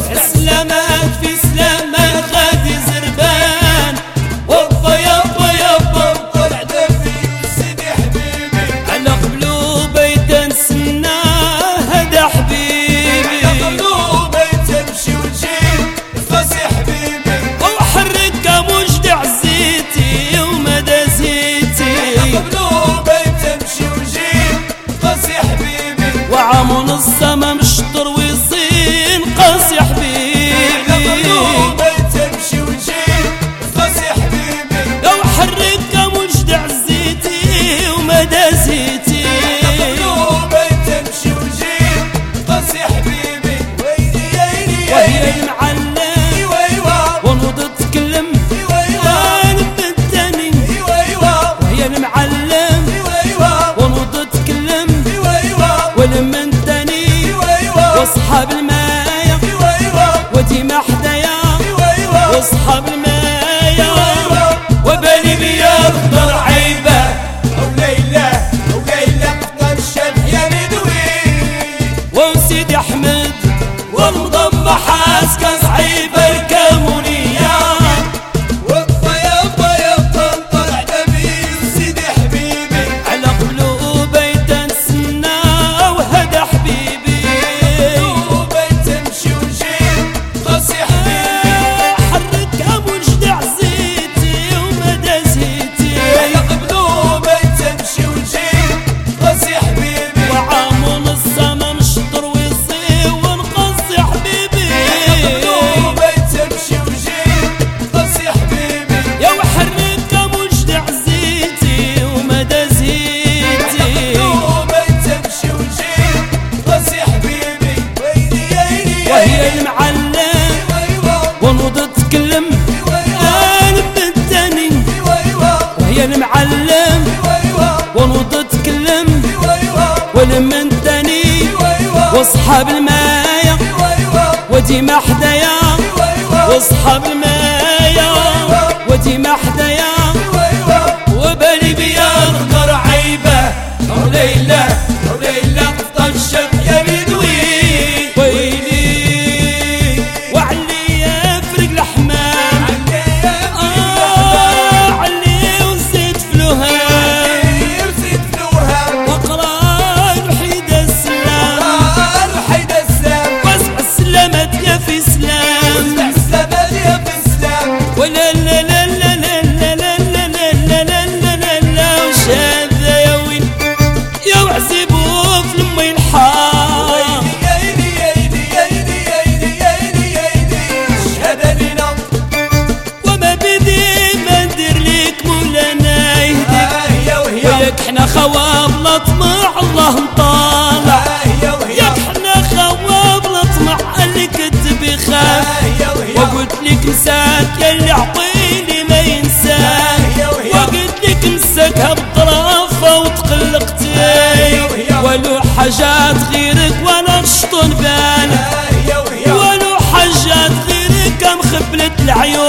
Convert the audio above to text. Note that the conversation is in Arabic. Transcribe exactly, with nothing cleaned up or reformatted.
سلامات في سلامات غادي زربان وابا يابا يابا طلع دمي سيدي حبيبي على قلوبي تنسنا هذا حبيبي على قلوبي تمشي وتجيب فاسي حبيبي وحركها مجدع زيتي ومدى زيتي على قلوبي تمشي وتجيب فاسي حبيبي وعامون السما مشطر ويصين قاسي حبيبي على قلوبي تمشي وتجيب فاسي حبيبي لو حركها مجدع زيتي ومدى زيتي على قلوبي تمشي وتجيب فاسي حبيبي ويلي يا وهي يلي المعلم ايوا ايوا ونوض تتكلم ايوا ايوا انا بالتاني ايوا ايوا وهي المعلم ايوا ايوا ونوض تتكلم ايوا ايوا ولمن تاني ايوا ايوا واصحاب المايه ايوا ايوا وديما حدايا ايوا ايوا واصحاب المايه ايوا وبالي بيا الخضر عيبه او ليلى او ليلى قطر الشمس يا ندوي وسيدي احمد والمضمة حاسكه صعيبه الكامونيه وابا يابا يابا طلع دمي سيدي حبيبي على قلوبي تنسنا وهذا حبيبي قلوبي تمشي وتجيب قاسي حبيبي حركها مجدع زيتي ومدى زيتي على قلوبي تمشي وتجيب قاسي حبيبي وعامون السما مشطر ويصي ونقصي حبيبي قلوبي تمشي وتجيب قاسي حبيبي يا وحركها مجدع زيتي ومدى زيتي قلوبي تمشي وتجيب قاسي حبيبي ويلي يا يلي يا وهي يلي المعلم ايوا ايوا ونوض تتكلم ايوا ايوا انا بالتاني ايوا ايوا وهي المعلم ايوا ايوا ونوض تتكلم ايوا ايوا ولمن تاني ايوا ايوا واصحاب المايه ايوا ايوا وديما حدايا ايوا ايوا واصحاب المايه وديما حدايا ايوا ايوا وبالي بيا الخضر عيبه او ليلى او ليلى قطع الشب يا بدوي ويلي وعلي يفرق الحمام آه علي وزيد فلوهان يرسد فلوها وقرا الوحيدة السلام الوحيدة السلام واسع السلامات يا في سلام السلام يا في السلام ولا لا لا لا لا لا لا لا لا لا لا لا لا وش هذا يا ويل يا وعزيبو في لمي الحار يا ايدي يا ايدي يا ايدي يا ايدي يا ايدي يا ايدي شهادة لينا وما بدي ما ندير ليك مولانا يهديك هي وهي وياك حنا خواب لا طمع الله مطالع هي وهي ياك حنا خواب لا طمع اللي كتب يخاف هي وهي وقلت لك نساك يا اللي عطيني ما ينساك وقلت لك مسكها بطرافه وتقلقتي ولو حاجات غيرك وانا نشطن بالك هي وهي ولو حاجات غيرك مخبلت العيون